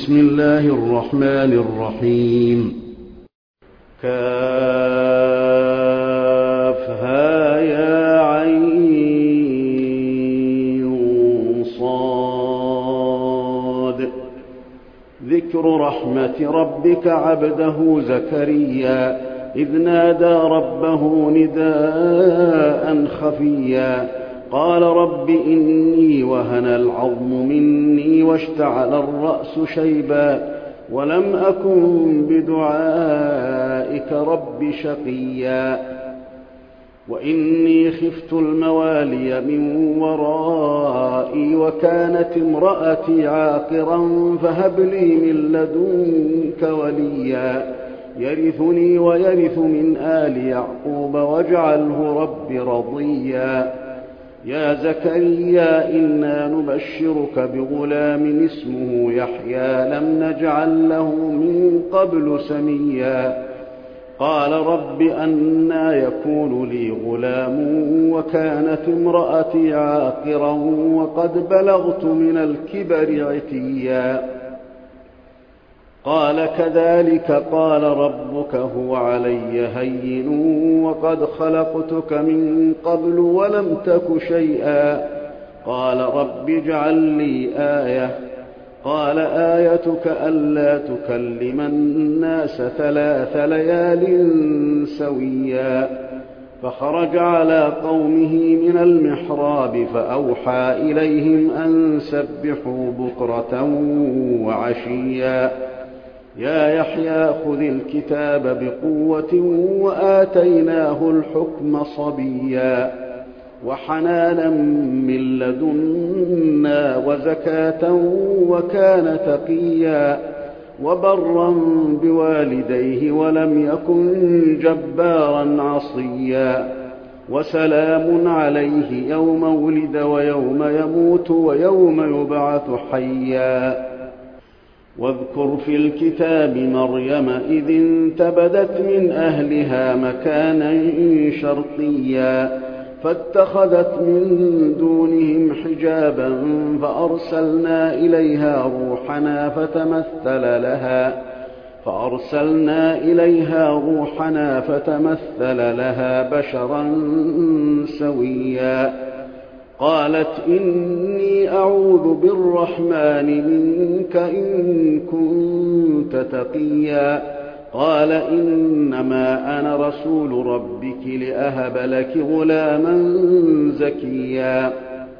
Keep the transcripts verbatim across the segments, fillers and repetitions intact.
بسم الله الرحمن الرحيم. كافها يا عين صاد. ذكر رحمة ربك عبده زكريا إذ نادى ربه نداء خفيا قال رب إني وهن العظم مني واشتعل الرأس شيبا ولم أكن بدعائك رب شقيا وإني خفت الموالي من ورائي وكانت امرأتي عاقرا فهب لي من لدنك وليا يرثني ويرث من آل يعقوب واجعله رب رضيا يا زكريا إنا نبشرك بغلام اسمه يحيى لم نجعل له من قبل سميا قال رب أنى يكون لي غلام وكانت امرأتي عاقرا وقد بلغت من الكبر عتيا قال كذلك قال ربك هو علي هين وقد خلقتك من قبل ولم تك شيئا قال رب اجعل لي آية قال آيتك ألا تكلم الناس ثلاث ليال سويا فخرج على قومه من المحراب فأوحى إليهم أن سبحوا بكرة وعشيا يا يحيى خذ الكتاب بقوة وآتيناه الحكم صبيا وحنانا من لدنا وزكاة وكان تقيا وبرا بوالديه ولم يكن جبارا عصيا وسلام عليه يوم ولد ويوم يموت ويوم يبعث حيا واذكر في الكتاب مريم إذ انتبذت من أهلها مكانا شرقيا فاتخذت من دونهم حجابا فأرسلنا إليها روحنا فتمثل لها فأرسلنا إليها روحنا فتمثل لها بشرا سويا قالت إني أعوذ بالرحمن منك إن كنت تقيا قال إنما أنا رسول ربك لأهب لك غلاما زكيا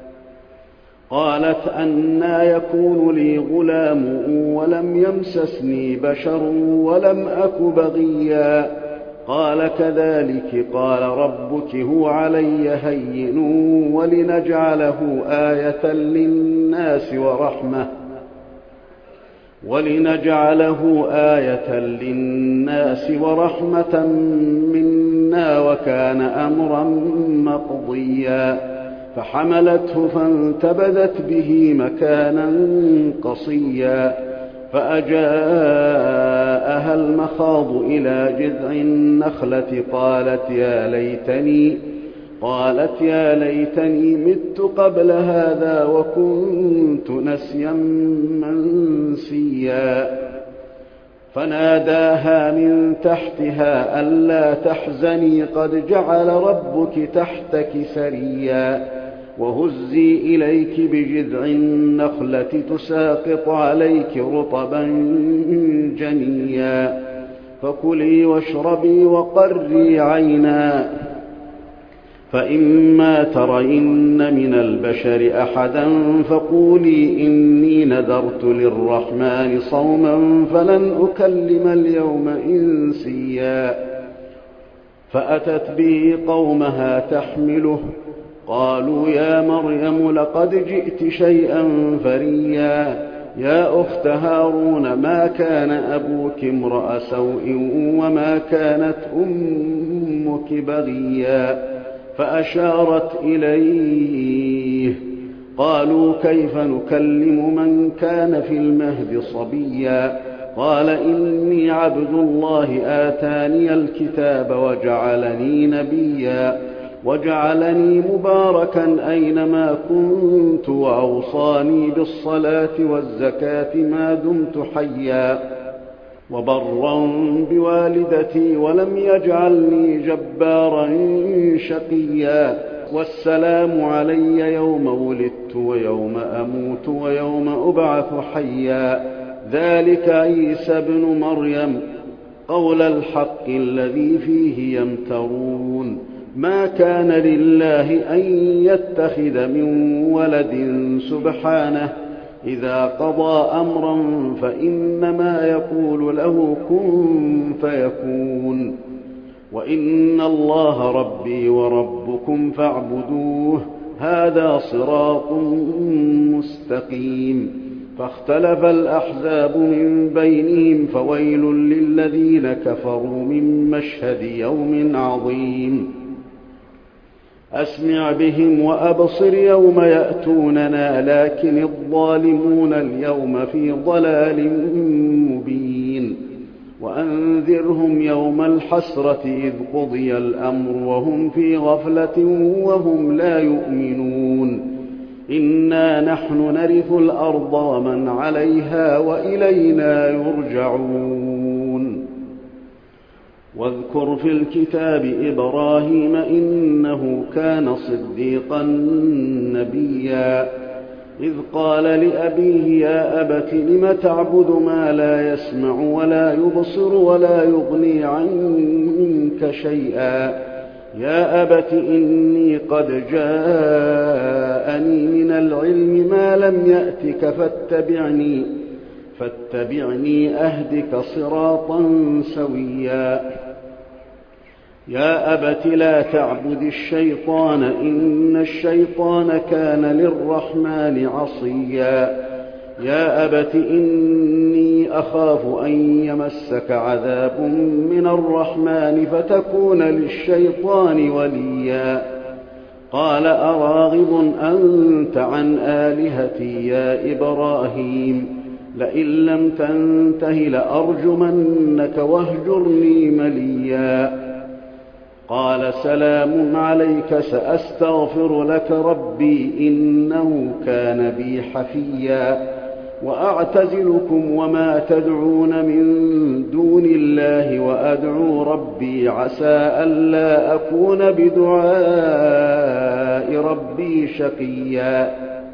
قالت أنى يكون لي غلام ولم يمسسني بشر ولم أك بغيا قال كذلك قال ربك هو علي هين ولنجعله آية للناس ورحمة ولنجعله آية للناس ورحمة منا وكان أمرا مقضيا فحملته فانتبذت به مكانا قصيا فأجاءها المخاض إلى جذع النخلة قالت يا ليتني قالت يا ليتني مت قبل هذا وكنت نسيا منسيا فناداها من تحتها ألا تحزني قد جعل ربك تحتك سريا وهزي إليك بجذع النخلة تساقط عليك رطبا جنيا فكلي واشربي وقري عينا فإما ترين من البشر أحدا فقولي إني نذرت للرحمن صوما فلن أكلم اليوم إنسيا فأتت به قومها تحمله قالوا يا مريم لقد جئت شيئا فريا يا أخت هارون ما كان أبوك امرأ سوء وما كانت أمك بغيا فأشارت إليه قالوا كيف نكلم من كان في المهد صبيا قال إني عبد الله آتاني الكتاب وجعلني نبيا وجعلني مباركا أينما كنت وأوصاني بالصلاة والزكاة ما دمت حيا وبرا بوالدتي ولم يجعلني جبارا شقيا والسلام علي يوم ولدت ويوم أموت ويوم أبعث حيا ذلك عيسى ابن مريم قول الحق الذي فيه يمترون ما كان لله أن يتخذ من ولد سبحانه إذا قضى أمرا فإنما يقول له كن فيكون وإن الله ربي وربكم فاعبدوه هذا صراط مستقيم فاختلف الأحزاب من بينهم فويل للذين كفروا من مشهد يوم عظيم أسمع بهم وأبصر يوم يأتوننا لكن الظالمون اليوم في ضلال مبين وأنذرهم يوم الحسرة إذ قضي الأمر وهم في غفلة وهم لا يؤمنون إنا نحن نرث الأرض ومن عليها وإلينا يرجعون واذكر في الكتاب إبراهيم إنه كان صديقا نبيا إذ قال لأبيه يا أبت لم تعبد ما لا يسمع ولا يبصر ولا يغني عنك شيئا يا أبت إني قد جاءني من العلم ما لم يأتك فاتبعني فاتبعني أهدك صراطا سويا يا أبت لا تعبد الشيطان إن الشيطان كان للرحمن عصيا يا أبت إني أخاف أن يمسك عذاب من الرحمن فتكون للشيطان وليا قال أراغب أنت عن آلهتي يا إبراهيم لئن لم تنته لأرجمنك واهجرني مليا قال سلام عليك سأستغفر لك ربي إنه كان بي حفيا وأعتزلكم وما تدعون من دون الله وأدعو ربي عسى ألا أكون بدعاء ربي شقيا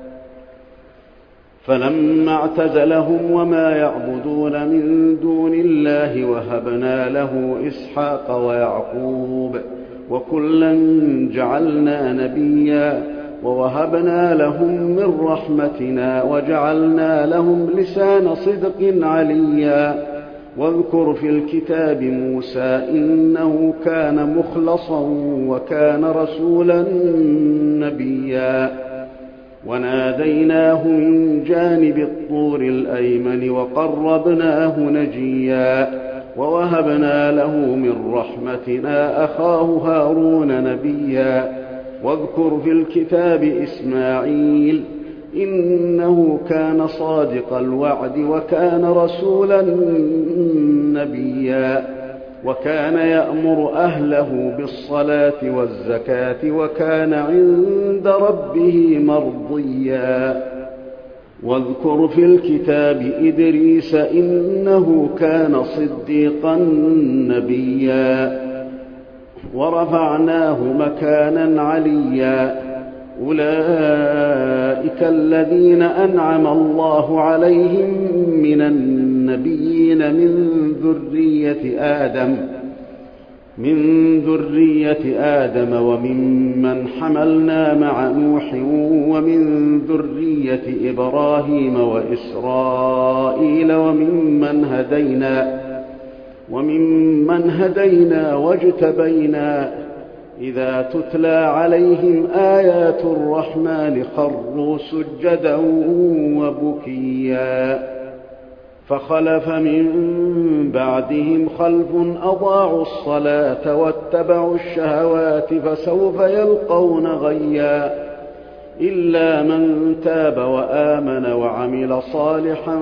فلما اعتزلهم وما يعبدون من دون الله وهبنا له إسحاق ويعقوب وكلا جعلنا نبيا ووهبنا لهم من رحمتنا وجعلنا لهم لسان صدق عليا واذكر في الكتاب موسى إنه كان مخلصا وكان رسولا نبيا وناديناه من جانب الطور الأيمن وقربناه نجيا ووهبنا له من رحمتنا أخاه هارون نبيا واذكر في الكتاب إسماعيل إنه كان صادق الوعد وكان رسولا نبيا وكان يأمر أهله بالصلاة والزكاة وكان عند ربه مرضيا واذكر في الكتاب إدريس إنه كان صديقا نبيا ورفعناه مكانا عليا أولئك الذين أنعم الله عليهم من النبيين من ذرية آدم من ذرية آدم وممن حملنا مع نوح ومن ذرية إبراهيم وإسرائيل وممن هدينا وممن هدينا واجتبينا إذا تتلى عليهم آيات الرحمن خروا سجدا وبكيا فخلف من بعدهم خلف أضاعوا الصلاة واتبعوا الشهوات فسوف يلقون غيا إلا من تاب وآمن وعمل صالحا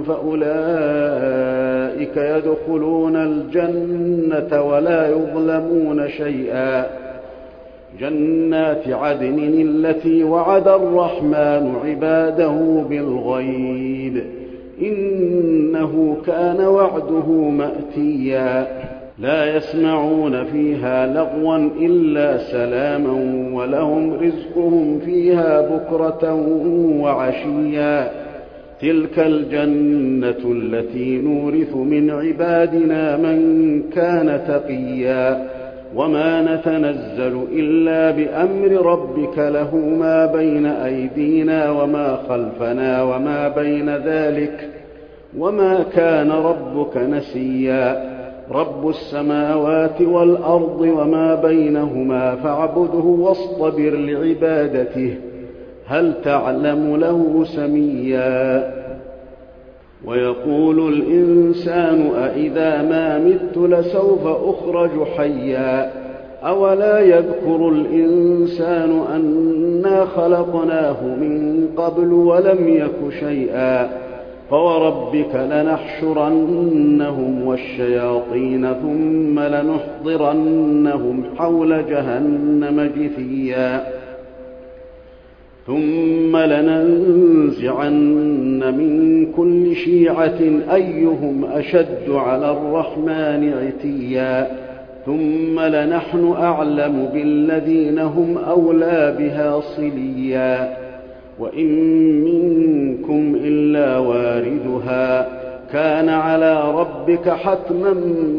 فأولئك يدخلون الجنة ولا يظلمون شيئا جنات عدن التي وعد الرحمن عباده بالغيب إنه كان وعده مأتيا لا يسمعون فيها لغوا إلا سلاما ولهم رزقهم فيها بكرة وعشيا تلك الجنة التي نورث من عبادنا من كان تقيا وما نتنزل إلا بأمر ربك له ما بين أيدينا وما خلفنا وما بين ذلك وما كان ربك نسيا رب السماوات والأرض وما بينهما فاعبده واصطبر لعبادته هل تعلم له سميا ويقول الإنسان أإذا ما مت لسوف أخرج حيا أولا يذكر الإنسان أنا خلقناه من قبل ولم يك شيئا فوربك لنحشرنهم والشياطين ثم لنحضرنهم حول جهنم جثيا ثم لننزعن من كل شيعة أيهم أشد على الرحمن عتيا ثم لنحن أعلم بالذين هم أولى بها صليا وإن منكم إلا واردها كان على ربك حتما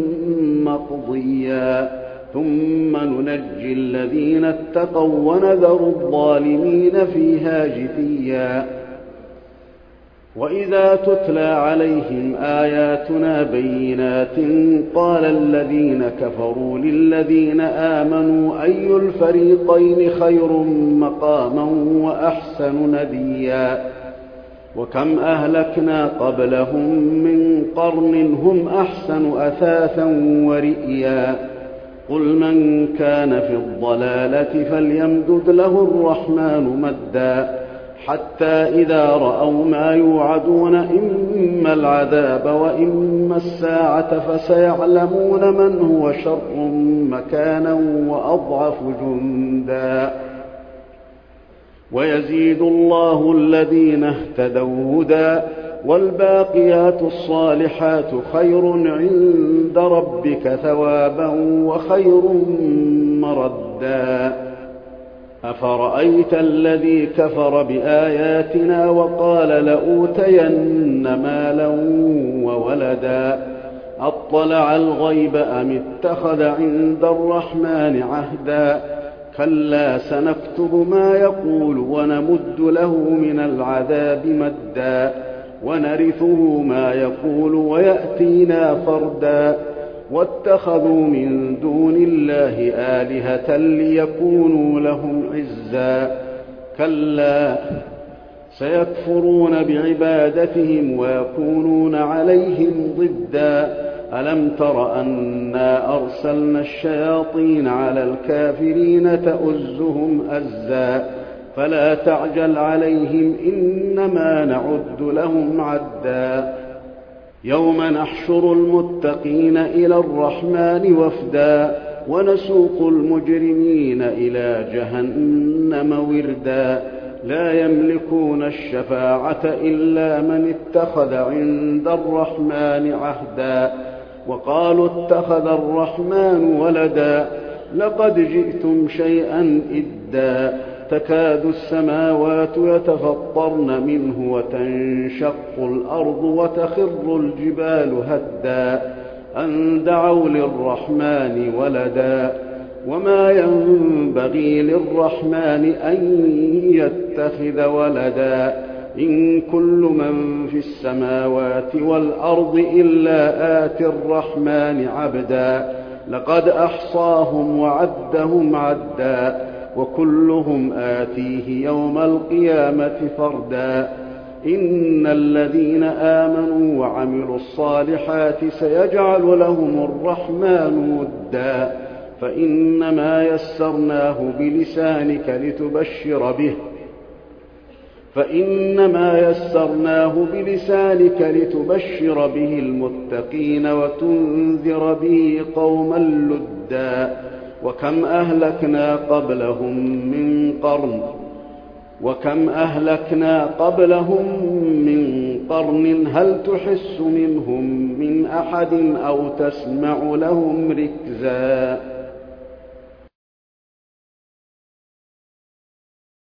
مقضيا ثم ننجي الذين اتقوا ونذر الظالمين فيها جثيا وإذا تتلى عليهم آياتنا بينات قال الذين كفروا للذين آمنوا أي الفريقين خير مقاما وأحسن نديا وكم أهلكنا قبلهم من قرن هم أحسن أثاثا ورئيا قل من كان في الضلالة فليمدد له الرحمن مدا حتى إذا رأوا ما يوعدون إما العذاب وإما الساعة فسيعلمون من هو شر مكانا وأضعف جندا ويزيد الله الذين اهتدوا هدى والباقيات الصالحات خير عند ربك ثوابا وخير مردا أفرأيت الذي كفر بآياتنا وقال لأوتين مالا وولدا أطلع الغيب أم اتخذ عند الرحمن عهدا كلا سنكتب ما يقول ونمد له من العذاب مدا ونرثه ما يقول ويأتينا فردا واتخذوا من دون الله آلهة ليكونوا لهم عزا كلا سيكفرون بعبادتهم ويكونون عليهم ضدا ألم تر أنا أرسلنا الشياطين على الكافرين تؤزهم أزا فلا تعجل عليهم إنما نعد لهم عدا يوم نحشر المتقين إلى الرحمن وفدا ونسوق المجرمين إلى جهنم وردا لا يملكون الشفاعة إلا من اتخذ عند الرحمن عهدا وقالوا اتخذ الرحمن ولدا لقد جئتم شيئا إدا تكاد السماوات يتفطرن منه وتنشق الأرض وتخر الجبال هدا أن دعوا للرحمن ولدا وما ينبغي للرحمن أن يتخذ ولدا إن كل من في السماوات والأرض إلا آتي الرحمن عبدا لقد أحصاهم وعدهم عدا وكلهم آتيه يوم القيامة فردا إن الذين آمنوا وعملوا الصالحات سيجعل لهم الرحمن ودا فإنما يسرناه بلسانك لتبشر به فإنما يسرناه بلسانك لتبشر به المتقين وتنذر به قوما لدا وكم أهلكنا قبلهم من قرن وكم أهلكنا قبلهم من قرن هل تحس منهم من أحد أو تسمع لهم ركزا